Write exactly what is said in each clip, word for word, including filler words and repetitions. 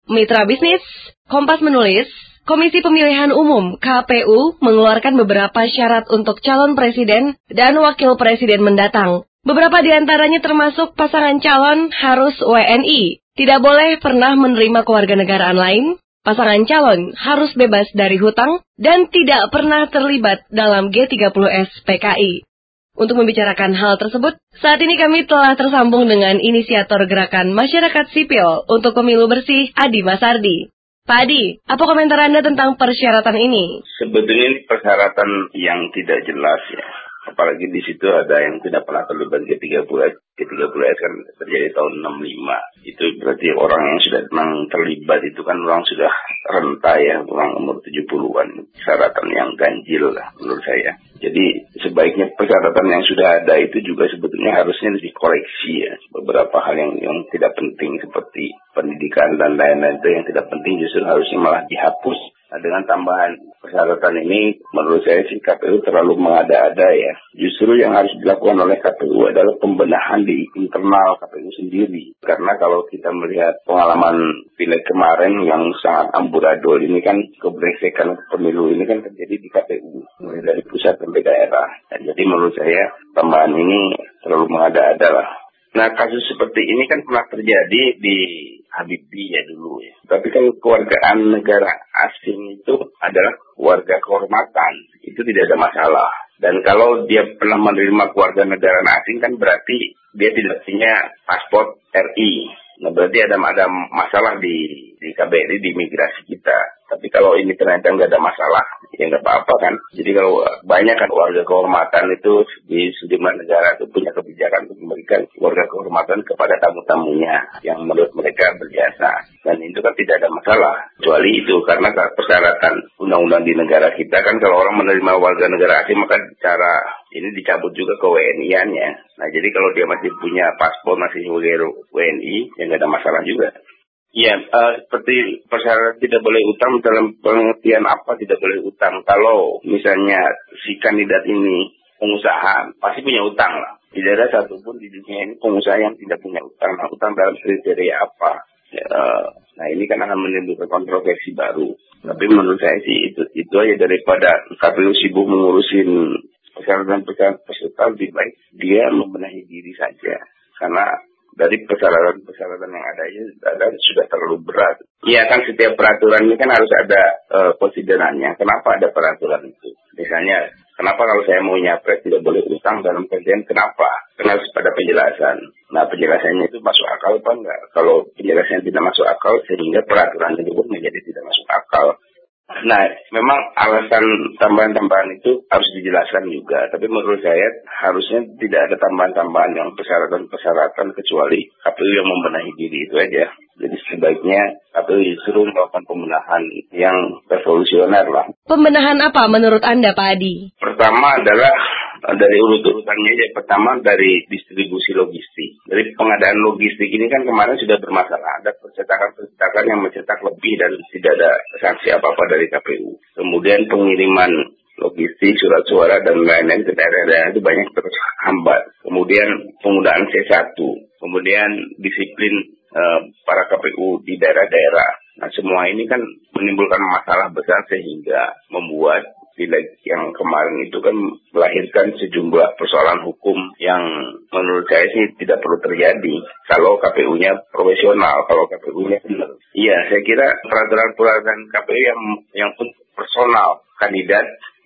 Mitra bisnis, Kompas menulis, Komisi Pemilihan Umum K P U mengeluarkan beberapa syarat untuk calon presiden dan wakil presiden mendatang. Beberapa di antaranya termasuk pasangan calon harus W N I, tidak boleh pernah menerima kewarganegaraan lain, pasangan calon harus bebas dari hutang, dan tidak pernah terlibat dalam G tiga puluh S P K I. Untuk membicarakan hal tersebut, saat ini kami telah tersambung dengan inisiator gerakan masyarakat sipil untuk pemilu bersih, Adi Masardi. Pak Adi, apa komentar Anda tentang persyaratan ini? Sebetulnya ini persyaratan yang tidak jelas ya. Apalagi di situ ada yang tidak pernah terlibat G tiga puluh S. G tiga puluh S kan terjadi tahun enam puluh lima. Itu berarti orang yang sudah memang terlibat itu kan orang sudah renta ya, orang umur tujuh puluhan. Persyaratan yang ganjil lah menurut saya. Jadi sebaiknya persyaratan yang sudah ada itu juga sebetulnya harusnya dikoreksi ya. Beberapa hal yang, yang tidak penting seperti pendidikan dan lain-lain itu yang tidak penting justru harusnya malah dihapus. Nah, dengan tambahan persyaratan ini menurut saya sih K P U terlalu mengada-ada ya. Justru yang harus dilakukan oleh K P U adalah pembenahan di internal K P U sendiri. Karena kalau kita melihat pengalaman pileg kemarin yang sangat amburadul ini kan, keberengsekan pemilu ini kan terjadi di K P U. Mulai dari pusat sampai daerah. Nah, jadi menurut saya tambahan ini terlalu mengada-ada lah. Nah, kasus seperti ini kan pernah terjadi di Habibie ya dulu ya. Tapi kan kewargaan negara asing itu adalah warga kehormatan. Itu tidak ada masalah. Dan kalau dia pernah menerima keluarga negara asing kan berarti dia tidak punya paspor R I. Nah, berarti ada ada masalah di di K B R I, di imigrasi kita. Tapi kalau ini ternyata nggak ada masalah, ya nggak apa-apa kan. Jadi kalau banyak kan warga kehormatan itu di sejumlah negara itu punya kebijakan untuk memberikan warga kehormatan kepada tamu-tamunya yang menurut mereka berjasa. Dan itu kan tidak ada masalah. Kecuali itu karena persyaratan undang-undang di negara kita kan kalau orang menerima warga negara asing maka cara ini dicabut juga ke W N I-nya. Nah jadi kalau dia masih punya paspor, masih sebagai W N I, ya nggak ada masalah juga. Ya, uh, seperti persyaratan tidak boleh utang dalam pengertian apa tidak boleh utang. Kalau misalnya si kandidat ini pengusaha, pasti punya utang lah. Tidak ada satupun di dunia ini pengusaha yang tidak punya utang. Nah, utang dalam kriteria apa? Ya, uh, nah, ini kan akan menimbulkan kontroversi baru. Tapi menurut saya sih itu, itu aja daripada K P U sibuk mengurusin persyaratan-persyaratan peserta, lebih baik dia membenahi diri saja. Karena dari persyaratan-persyaratan yang ada ini ada, sudah terlalu berat. Iya kan setiap peraturan ini kan harus ada uh, konsiderannya. Kenapa ada peraturan itu? Misalnya, kenapa kalau saya mau nyapres tidak boleh utang dalam pengertian kenapa? Karena harus pada penjelasan. Nah penjelasannya itu masuk akal apa enggak? Kalau penjelasannya tidak masuk akal sehingga peraturan tersebut menjadi tidak masuk akal. Nah, memang alasan tambahan-tambahan itu harus dijelaskan juga. Tapi menurut saya harusnya tidak ada tambahan-tambahan yang persyaratan-persyaratan kecuali K P U yang membenahi diri itu aja. Jadi sebaiknya K P U justru melakukan pembenahan yang revolusioner lah. Pembenahan apa menurut Anda, Pak Adi? Pertama adalah dari urut-urutannya aja. Pertama dari distribusi logistik. Dari pengadaan logistik ini kan kemarin sudah bermasalah. Ada percetakan-percetakan yang mencetak lebih dan tidak ada sanksi apa-apa dari K P U. Kemudian pengiriman logistik, surat suara dan lain-lain ke daerah-daerah itu banyak terhambat. Kemudian penggunaan C satu. Kemudian disiplin uh, para K P U di daerah-daerah. Nah semua ini kan menimbulkan masalah besar sehingga membuat pileg yang kemarin itu kan melahirkan sejumlah persoalan hukum yang menurut saya sih tidak perlu terjadi kalau K P U-nya profesional, kalau K P U-nya benar. Iya, saya kira peraturan-peraturan K P U yang yang personal kandidat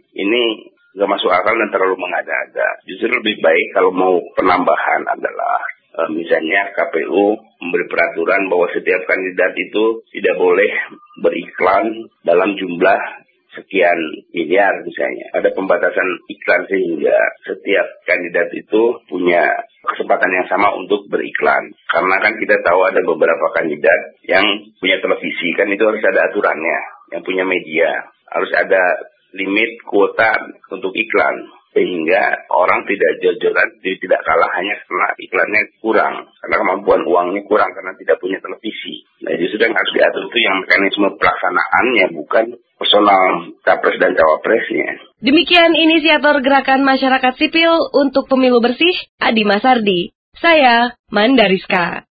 ini nggak masuk akal dan terlalu mengada-ada. Justru lebih baik kalau mau penambahan adalah e, misalnya K P U memberi peraturan bahwa setiap kandidat itu tidak boleh beriklan dalam jumlah sekian miliar misalnya. Ada pembatasan iklan sehingga setiap kandidat itu punya kesempatan yang sama untuk beriklan. Karena kan kita tahu ada beberapa kandidat yang punya televisi, kan itu harus ada aturannya. Yang punya media, harus ada limit kuota untuk iklan. Sehingga orang tidak jor-joran, tidak kalah hanya karena iklannya kurang. Karena kemampuan uangnya kurang karena tidak punya televisi. Nah justru yang harus diatur itu yang mekanisme pelaksanaannya, bukan personal capres dan cawapresnya. Demikian inisiator gerakan masyarakat sipil untuk pemilu bersih, Adi Masardi. Saya, Mandariska.